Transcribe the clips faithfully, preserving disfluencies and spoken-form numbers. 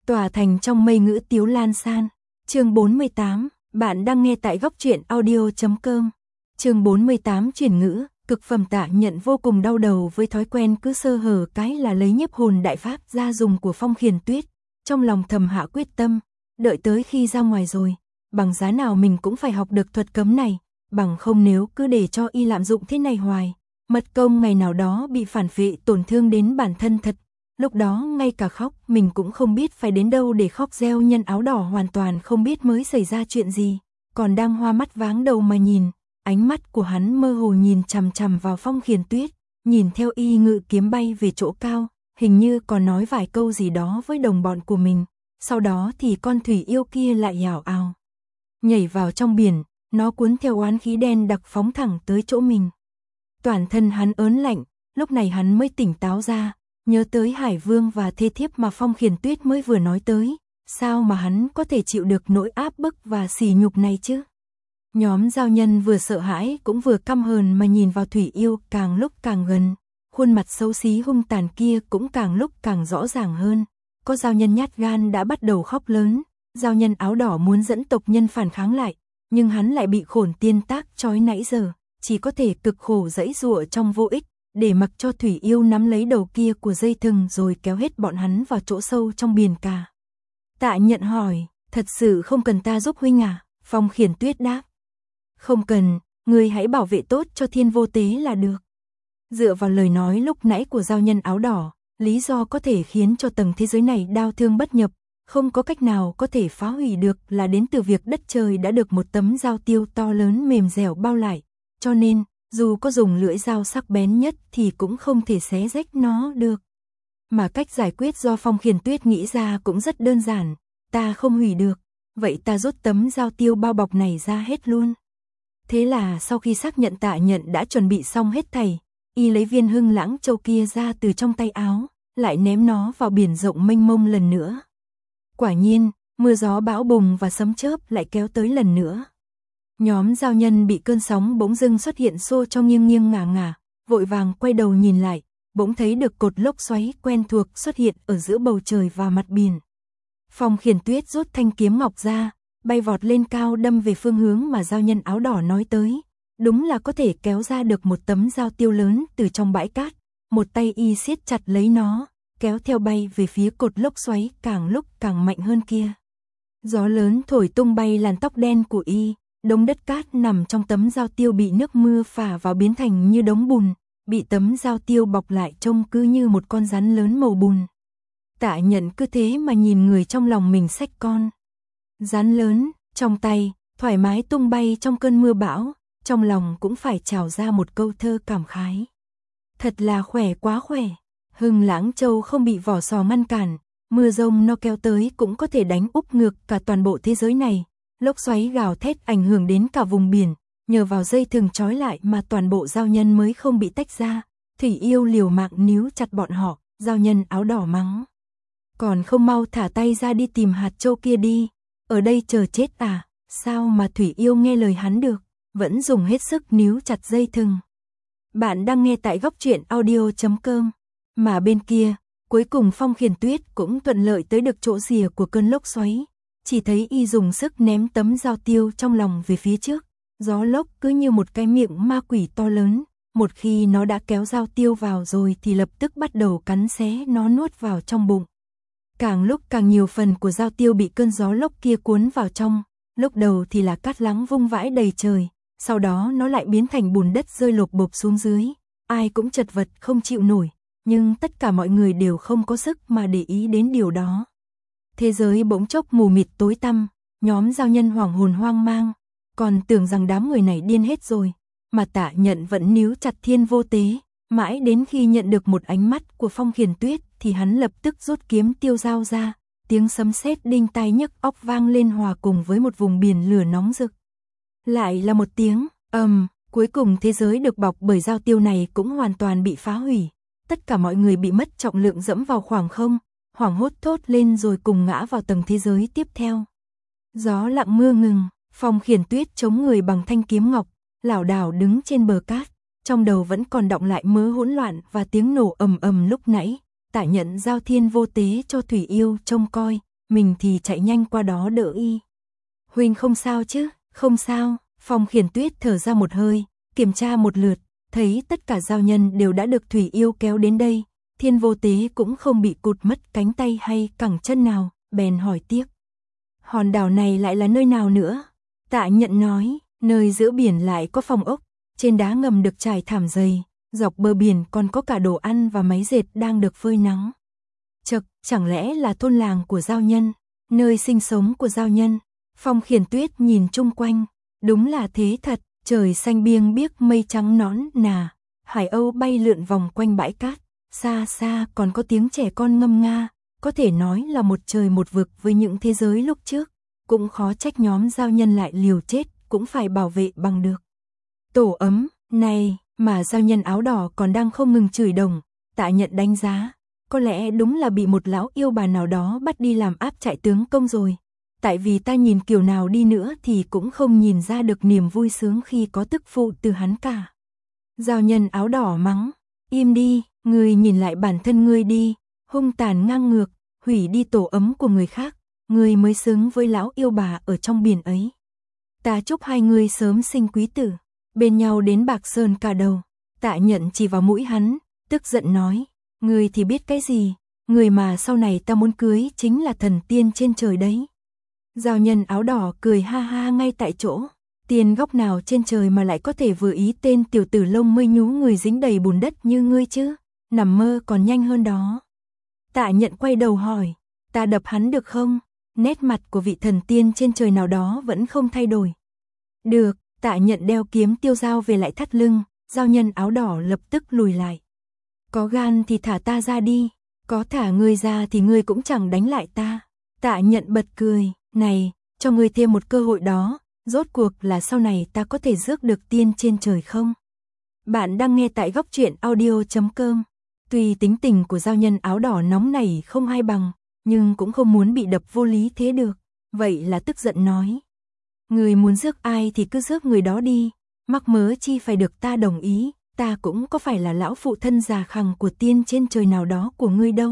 Tòa thành trong mây ngữ tiếu lan san. Chương bốn mươi tám, bạn đang nghe tại góc truyện audio chấm com. Chương bốn mươi tám chuyển ngữ, cực phẩm Tạ Nhận vô cùng đau đầu với thói quen cứ sơ hở cái là lấy nhiếp hồn đại pháp ra dùng của Phong Khiển Tuyết, trong lòng thầm hạ quyết tâm, đợi tới khi ra ngoài rồi, bằng giá nào mình cũng phải học được thuật cấm này, bằng không nếu cứ để cho y lạm dụng thế này hoài, mất công ngày nào đó bị phản phệ tổn thương đến bản thân thật. Lúc đó ngay cả khóc mình cũng không biết phải đến đâu để khóc reo. Nhân áo đỏ hoàn toàn không biết mới xảy ra chuyện gì, còn đang hoa mắt váng đầu mà nhìn, ánh mắt của hắn mơ hồ nhìn chằm chằm vào Phong Khiển Tuyết, nhìn theo y ngự kiếm bay về chỗ cao, hình như còn nói vài câu gì đó với đồng bọn của mình, sau đó thì con thủy yêu kia lại nhào ào nhảy vào trong biển, nó cuốn theo oán khí đen đặc phóng thẳng tới chỗ mình. Toàn thân hắn ớn lạnh, lúc này hắn mới tỉnh táo ra, nhớ tới Hải Vương và thê thiếp mà Phong Khiển Tuyết mới vừa nói tới, sao mà hắn có thể chịu được nỗi áp bức và sỉ nhục này chứ? Nhóm giao nhân vừa sợ hãi cũng vừa căm hờn mà nhìn vào thủy yêu càng lúc càng gần, khuôn mặt xấu xí hung tàn kia cũng càng lúc càng rõ ràng hơn. Có giao nhân nhát gan đã bắt đầu khóc lớn, giao nhân áo đỏ muốn dẫn tộc nhân phản kháng lại, nhưng hắn lại bị khổn tiên tác trói nãy giờ, chỉ có thể cực khổ giãy giụa trong vô ích, để mặc cho thủy yêu nắm lấy đầu kia của dây thừng rồi kéo hết bọn hắn vào chỗ sâu trong biển cả. Tạ Nhận hỏi, thật sự không cần ta giúp huynh à? Phong Khiển Tuyết đáp, không cần, ngươi hãy bảo vệ tốt cho Thiên Vô Tế là được. Dựa vào lời nói lúc nãy của giao nhân áo đỏ, lý do có thể khiến cho tầng thế giới này đau thương bất nhập, không có cách nào có thể phá hủy được là đến từ việc đất trời đã được một tấm dao tiêu to lớn mềm dẻo bao lại, cho nên dù có dùng lưỡi dao sắc bén nhất thì cũng không thể xé rách nó được. Mà cách giải quyết do Phong Khiển Tuyết nghĩ ra cũng rất đơn giản, ta không hủy được, vậy ta rút tấm dao tiêu bao bọc này ra hết luôn. Thế là sau khi xác nhận Tạ Nhận đã chuẩn bị xong hết thảy, y lấy viên Hưng Lãng Châu kia ra từ trong tay áo, lại ném nó vào biển rộng mênh mông lần nữa. Quả nhiên, mưa gió bão bùng và sấm chớp lại kéo tới lần nữa. Nhóm giao nhân bị cơn sóng bỗng dưng xuất hiện xô cho nghiêng nghiêng ngả ngả, vội vàng quay đầu nhìn lại, bỗng thấy được cột lốc xoáy quen thuộc xuất hiện ở giữa bầu trời và mặt biển. Phong Khiển Tuyết rút thanh kiếm ngọc ra, bay vọt lên cao đâm về phương hướng mà giao nhân áo đỏ nói tới. Đúng là có thể kéo ra được một tấm dao tiêu lớn từ trong bãi cát, một tay y siết chặt lấy nó, kéo theo bay về phía cột lốc xoáy càng lúc càng mạnh hơn kia. Gió lớn thổi tung bay làn tóc đen của y, đống đất cát nằm trong tấm dao tiêu bị nước mưa phả vào biến thành như đống bùn, bị tấm dao tiêu bọc lại trông cứ như một con rắn lớn màu bùn. Tạ Nhận cứ thế mà nhìn người trong lòng mình xách con rắn lớn trong tay, thoải mái tung bay trong cơn mưa bão, trong lòng cũng phải trào ra một câu thơ cảm khái. Thật là khỏe quá khỏe, Hưng Lãng Châu không bị vỏ sò ngăn cản, mưa rông nó kéo tới cũng có thể đánh úp ngược cả toàn bộ thế giới này. Lốc xoáy gào thét ảnh hưởng đến cả vùng biển, nhờ vào dây thừng trói lại mà toàn bộ giao nhân mới không bị tách ra. Thủy yêu liều mạng níu chặt bọn họ, giao nhân áo đỏ mắng, còn không mau thả tay ra đi tìm hạt châu kia đi, ở đây chờ chết à? Sao mà thủy yêu nghe lời hắn được, vẫn dùng hết sức níu chặt dây thừng. Bạn đang nghe tại góc truyện audio chấm com. Mà bên kia, cuối cùng Phong Khiển Tuyết cũng thuận lợi tới được chỗ rìa của cơn lốc xoáy. Chỉ thấy y dùng sức ném tấm dao tiêu trong lòng về phía trước, gió lốc cứ như một cái miệng ma quỷ to lớn, một khi nó đã kéo dao tiêu vào rồi thì lập tức bắt đầu cắn xé nó nuốt vào trong bụng. Càng lúc càng nhiều phần của dao tiêu bị cơn gió lốc kia cuốn vào trong, lúc đầu thì là cát lắng vung vãi đầy trời, sau đó nó lại biến thành bùn đất rơi lộp bộp xuống dưới, ai cũng chật vật không chịu nổi, nhưng tất cả mọi người đều không có sức mà để ý đến điều đó. Thế giới bỗng chốc mù mịt tối tăm, nhóm giao nhân hoảng hồn hoang mang, còn tưởng rằng đám người này điên hết rồi, mà Tạ Nhận vẫn níu chặt Thiên Vô Tế, mãi đến khi nhận được một ánh mắt của Phong Khiển Tuyết thì hắn lập tức rút kiếm tiêu dao ra, tiếng sấm sét đinh tai nhức óc vang lên hòa cùng với một vùng biển lửa nóng rực. Lại là một tiếng ầm, um, cuối cùng thế giới được bọc bởi dao tiêu này cũng hoàn toàn bị phá hủy, tất cả mọi người bị mất trọng lượng dẫm vào khoảng không, hoảng hốt thốt lên rồi cùng ngã vào tầng thế giới tiếp theo. Gió lặng mưa ngừng, Phong Khiển Tuyết chống người bằng thanh kiếm ngọc, lảo đảo đứng trên bờ cát, trong đầu vẫn còn đọng lại mớ hỗn loạn và tiếng nổ ầm ầm lúc nãy. Tạ Nhận giao Thiên Vô Tế cho thủy yêu trông coi, mình thì chạy nhanh qua đó đỡ y. Huynh không sao chứ? Không sao. Phong Khiển Tuyết thở ra một hơi, kiểm tra một lượt, thấy tất cả giao nhân đều đã được Thủy Yêu kéo đến đây, Thiên Vô Tế cũng không bị cụt mất cánh tay hay cẳng chân nào, bèn hỏi tiếp. Hòn đảo này lại là nơi nào nữa? Tạ Nhận nói, nơi giữa biển lại có phòng ốc, trên đá ngầm được trải thảm dày, dọc bờ biển còn có cả đồ ăn và máy dệt đang được phơi nắng. Chậc, chẳng lẽ là thôn làng của giao nhân, nơi sinh sống của giao nhân? Phong Khiển Tuyết nhìn chung quanh, đúng là thế thật, trời xanh biêng biếc mây trắng nõn nà, hải âu bay lượn vòng quanh bãi cát, xa xa còn có tiếng trẻ con ngâm nga, có thể nói là một trời một vực với những thế giới lúc trước, cũng khó trách nhóm giao nhân lại liều chết, cũng phải bảo vệ bằng được. Tổ ấm, này, mà giao nhân áo đỏ còn đang không ngừng chửi đồng, Tạ Nhận đánh giá, có lẽ đúng là bị một lão yêu bà nào đó bắt đi làm áp trại tướng công rồi. Tại vì ta nhìn kiểu nào đi nữa thì cũng không nhìn ra được niềm vui sướng khi có tức phụ từ hắn cả. Giao nhân áo đỏ mắng, im đi, ngươi nhìn lại bản thân ngươi đi, hung tàn ngang ngược, hủy đi tổ ấm của người khác, ngươi mới xứng với lão yêu bà ở trong biển ấy. Ta chúc hai ngươi sớm sinh quý tử, bên nhau đến bạc sơn cả đầu. Tạ Nhận chỉ vào mũi hắn, tức giận nói, ngươi thì biết cái gì, người mà sau này ta muốn cưới chính là thần tiên trên trời đấy. Giao nhân áo đỏ cười ha ha ngay tại chỗ, tiên góc nào trên trời mà lại có thể vừa ý tên tiểu tử lông mây nhú người dính đầy bùn đất như ngươi chứ, nằm mơ còn nhanh hơn đó. Tạ Nhận quay đầu hỏi, ta đập hắn được không? Nét mặt của vị thần tiên trên trời nào đó vẫn không thay đổi. Được, Tạ Nhận đeo kiếm tiêu dao về lại thắt lưng, giao nhân áo đỏ lập tức lùi lại. Có gan thì thả ta ra đi, có thả ngươi ra thì ngươi cũng chẳng đánh lại ta. Tạ Nhận bật cười, này, cho ngươi thêm một cơ hội đó, rốt cuộc là sau này ta có thể rước được tiên trên trời không? Bạn đang nghe tại góc truyện audio chấm com. Tuy tính tình của giao nhân áo đỏ nóng nảy không ai bằng, nhưng cũng không muốn bị đập vô lý thế được, vậy là tức giận nói. Người muốn rước ai thì cứ rước người đó đi, mắc mớ chi phải được ta đồng ý, ta cũng có phải là lão phụ thân già khằng của tiên trên trời nào đó của ngươi đâu.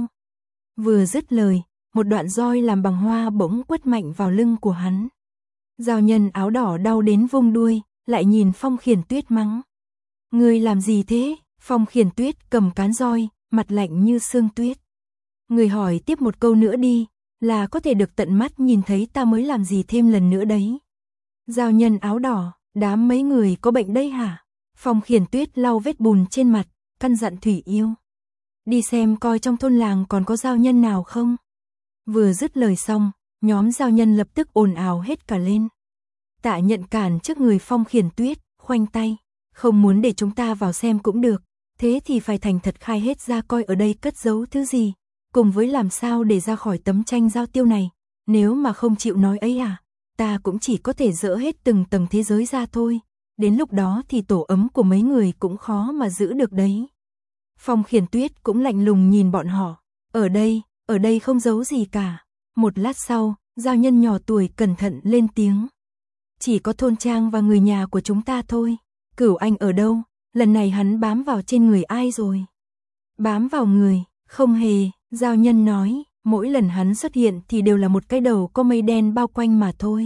Vừa dứt lời, một đoạn roi làm bằng hoa bỗng quất mạnh vào lưng của hắn. Giao nhân áo đỏ đau đến vung đuôi, lại nhìn Phong Khiển Tuyết mắng. Ngươi làm gì thế? Phong Khiển Tuyết cầm cán roi, mặt lạnh như sương tuyết. Ngươi hỏi tiếp một câu nữa đi, là có thể được tận mắt nhìn thấy ta mới làm gì thêm lần nữa đấy. Giao nhân áo đỏ, đám mấy người có bệnh đây hả? Phong Khiển Tuyết lau vết bùn trên mặt, căn dặn Thủy Yêu. Đi xem coi trong thôn làng còn có giao nhân nào không. Vừa dứt lời xong, nhóm giao nhân lập tức ồn ào hết cả lên. Tạ Nhận cản trước người Phong Khiển Tuyết, khoanh tay, không muốn để chúng ta vào xem cũng được, thế thì phải thành thật khai hết ra coi ở đây cất giấu thứ gì, cùng với làm sao để ra khỏi tấm tranh giao tiêu này, nếu mà không chịu nói ấy à, ta cũng chỉ có thể dỡ hết từng tầng thế giới ra thôi, đến lúc đó thì tổ ấm của mấy người cũng khó mà giữ được đấy. Phong Khiển Tuyết cũng lạnh lùng nhìn bọn họ, ở đây, ở đây không giấu gì cả. Một lát sau, giao nhân nhỏ tuổi cẩn thận lên tiếng. Chỉ có thôn trang và người nhà của chúng ta thôi. Cửu Anh ở đâu? Lần này hắn bám vào trên người ai rồi? Bám vào người, không hề, giao nhân nói, mỗi lần hắn xuất hiện thì đều là một cái đầu có mây đen bao quanh mà thôi.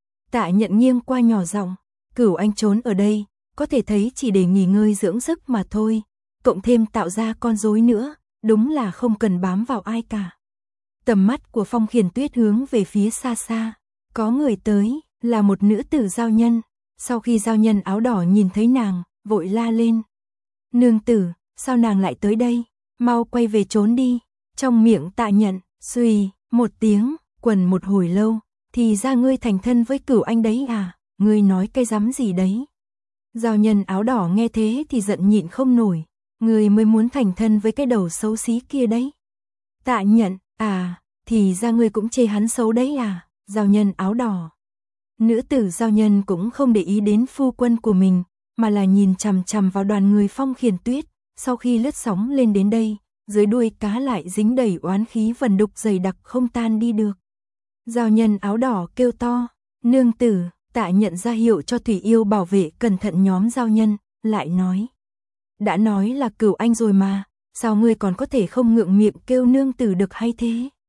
Tạ Nhận nghiêng qua nhỏ giọng, Cửu Anh trốn ở đây, có thể thấy chỉ để nghỉ ngơi dưỡng sức mà thôi, cộng thêm tạo ra con rối nữa, đúng là không cần bám vào ai cả. Tầm mắt của Phong Khiển Tuyết hướng về phía xa xa, có người tới, là một nữ tử giao nhân. Sau khi giao nhân áo đỏ nhìn thấy nàng, vội la lên. Nương tử, sao nàng lại tới đây? Mau quay về trốn đi. Trong miệng Tạ Nhận, suy, một tiếng, quần một hồi lâu, thì ra ngươi thành thân với Cửu Anh đấy à? Ngươi nói cái rắm gì đấy? Giao nhân áo đỏ nghe thế thì giận nhịn không nổi. Ngươi mới muốn thành thân với cái đầu xấu xí kia đấy. Tạ Nhận, à, thì ra ngươi cũng chê hắn xấu đấy à? Giao nhân áo đỏ. Nữ tử giao nhân cũng không để ý đến phu quân của mình, mà là nhìn chằm chằm vào đoàn người Phong Khiển Tuyết. Sau khi lướt sóng lên đến đây, dưới đuôi cá lại dính đầy oán khí vần đục dày đặc không tan đi được. Giao nhân áo đỏ kêu to, nương tử. Tạ Nhận ra hiệu cho Thủy Yêu bảo vệ cẩn thận nhóm giao nhân, lại nói. Đã nói là Cửu Anh rồi mà, sao ngươi còn có thể không ngượng miệng kêu nương tử được hay thế?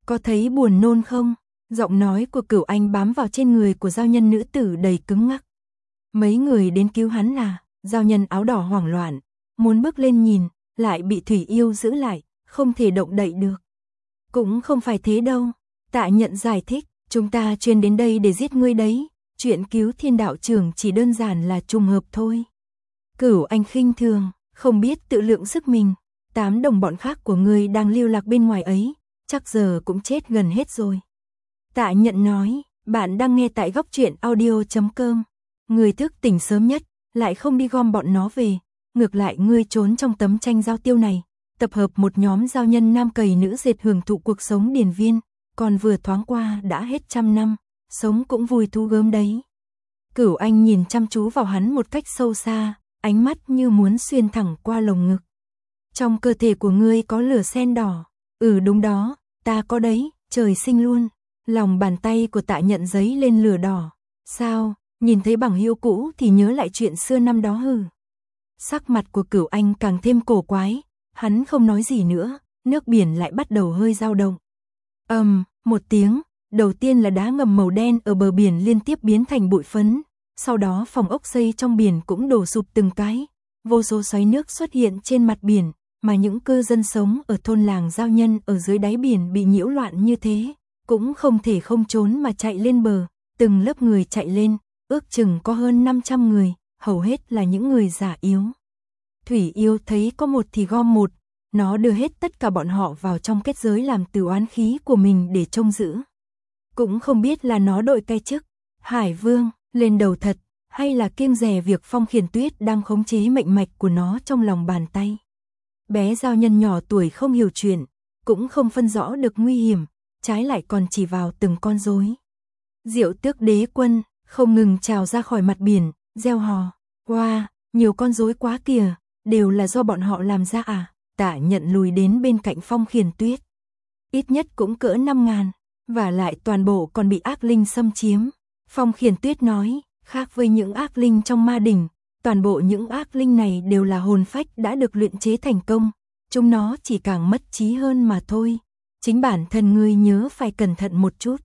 Có thấy buồn nôn không? Giọng nói của Cửu Anh bám vào trên người của giao nhân nữ tử đầy cứng ngắc. Mấy người đến cứu hắn là, giao nhân áo đỏ hoảng loạn, muốn bước lên nhìn, lại bị Thủy Yêu giữ lại, không thể động đậy được. Cũng không phải thế đâu, Tạ Nhận giải thích, chúng ta chuyên đến đây để giết ngươi đấy, chuyện cứu Thiên đạo trưởng chỉ đơn giản là trùng hợp thôi. Cửu Anh khinh thường, không biết tự lượng sức mình, tám đồng bọn khác của ngươi đang lưu lạc bên ngoài ấy, chắc giờ cũng chết gần hết rồi. Tạ Nhận nói, bạn đang nghe tại góc truyện audio chấm com. Người thức tỉnh sớm nhất, lại không đi gom bọn nó về, ngược lại ngươi trốn trong tấm tranh giao tiêu này, tập hợp một nhóm giao nhân nam cầy nữ dệt hưởng thụ cuộc sống điền viên, còn vừa thoáng qua đã hết trăm năm, sống cũng vui thú gớm đấy. Cửu Anh nhìn chăm chú vào hắn một cách sâu xa, ánh mắt như muốn xuyên thẳng qua lồng ngực. Trong cơ thể của ngươi có lửa sen đỏ, ừ đúng đó, ta có đấy, trời sinh luôn. Lòng bàn tay của Tạ Nhận giấy lên lửa đỏ. Sao, nhìn thấy bằng hữu cũ thì nhớ lại chuyện xưa năm đó hừ. Sắc mặt của Cửu Anh càng thêm cổ quái, hắn không nói gì nữa, nước biển lại bắt đầu hơi dao động. Ầm, um, một tiếng, đầu tiên là đá ngầm màu đen ở bờ biển liên tiếp biến thành bụi phấn, sau đó phòng ốc xây trong biển cũng đổ sụp từng cái, vô số xoáy nước xuất hiện trên mặt biển, mà những cư dân sống ở thôn làng giao nhân ở dưới đáy biển bị nhiễu loạn như thế, cũng không thể không trốn mà chạy lên bờ, từng lớp người chạy lên, ước chừng có hơn năm trăm người, hầu hết là những người già yếu. Thủy Yêu thấy có một thì gom một, nó đưa hết tất cả bọn họ vào trong kết giới làm từ oán khí của mình để trông giữ. Cũng không biết là nó đội cái chức Hải Vương lên đầu thật, hay là kiêng dè việc Phong Khiển Tuyết đang khống chế mệnh mạch của nó trong lòng bàn tay. Bé giao nhân nhỏ tuổi không hiểu chuyện, cũng không phân rõ được nguy hiểm, trái lại còn chỉ vào từng con rối. Diệu Tước Đế Quân không ngừng trào ra khỏi mặt biển, reo hò, "Wow, nhiều con rối quá kìa, đều là do bọn họ làm ra à?" Tạ Nhận lùi đến bên cạnh Phong Khiển Tuyết. Ít nhất cũng cỡ năm ngàn, và lại toàn bộ còn bị ác linh xâm chiếm. Phong Khiển Tuyết nói, khác với những ác linh trong ma đỉnh, toàn bộ những ác linh này đều là hồn phách đã được luyện chế thành công, chúng nó chỉ càng mất trí hơn mà thôi. Chính bản thân ngươi nhớ phải cẩn thận một chút.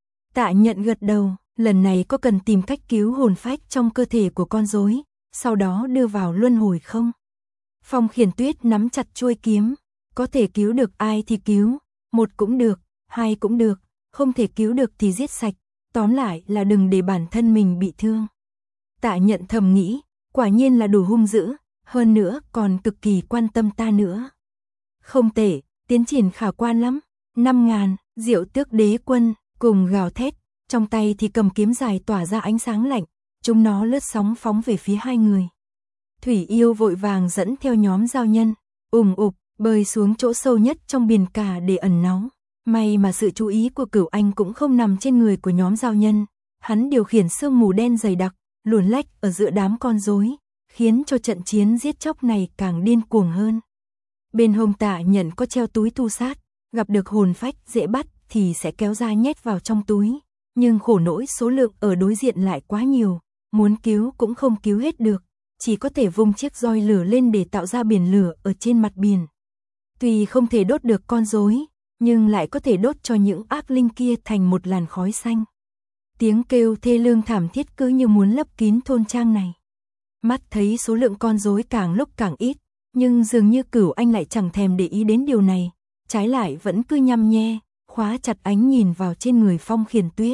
Tạ Nhận gật đầu, lần này có cần tìm cách cứu hồn phách trong cơ thể của con rối, sau đó đưa vào luân hồi không? Phong Khiển Tuyết nắm chặt chuôi kiếm, có thể cứu được ai thì cứu, một cũng được, hai cũng được, không thể cứu được thì giết sạch, tóm lại là đừng để bản thân mình bị thương. Tạ Nhận thầm nghĩ, quả nhiên là đủ hung dữ, hơn nữa còn cực kỳ quan tâm ta nữa. Không tệ, tiến triển khả quan lắm. Năm ngàn, Diệu Tước Đế Quân cùng gào thét, trong tay thì cầm kiếm dài tỏa ra ánh sáng lạnh, chúng nó lướt sóng phóng về phía hai người. Thủy Yêu vội vàng dẫn theo nhóm giao nhân, ùm ụp, bơi xuống chỗ sâu nhất trong biển cả để ẩn náu. May mà sự chú ý của Cửu Anh cũng không nằm trên người của nhóm giao nhân, hắn điều khiển sương mù đen dày đặc, luồn lách ở giữa đám con rối, khiến cho trận chiến giết chóc này càng điên cuồng hơn. Bên hông Tạ Nhận có treo túi tu sát, gặp được hồn phách dễ bắt thì sẽ kéo ra nhét vào trong túi, nhưng khổ nỗi số lượng ở đối diện lại quá nhiều, muốn cứu cũng không cứu hết được, chỉ có thể vung chiếc roi lửa lên để tạo ra biển lửa ở trên mặt biển. Tuy không thể đốt được con rối, nhưng lại có thể đốt cho những ác linh kia thành một làn khói xanh. Tiếng kêu thê lương thảm thiết cứ như muốn lấp kín thôn trang này. Mắt thấy số lượng con rối càng lúc càng ít, nhưng dường như Cửu Anh lại chẳng thèm để ý đến điều này, trái lại vẫn cứ nhăm nhe, khóa chặt ánh nhìn vào trên người Phong Khiển Tuyết.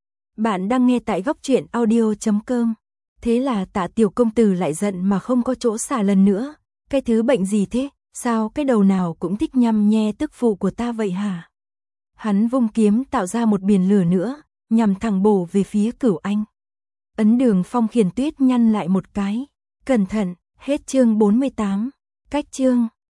Bạn đang nghe tại góc truyện audio chấm com. Thế là Tạ tiểu công tử lại giận mà không có chỗ xả lần nữa. Cái thứ bệnh gì thế? Sao cái đầu nào cũng thích nhăm nhe tức phụ của ta vậy hả? Hắn vung kiếm tạo ra một biển lửa nữa, nhằm thẳng bổ về phía Cửu Anh. Ấn Đường Phong Khiển Tuyết nhăn lại một cái. Cẩn thận, hết chương bốn mươi tám. Cách chương.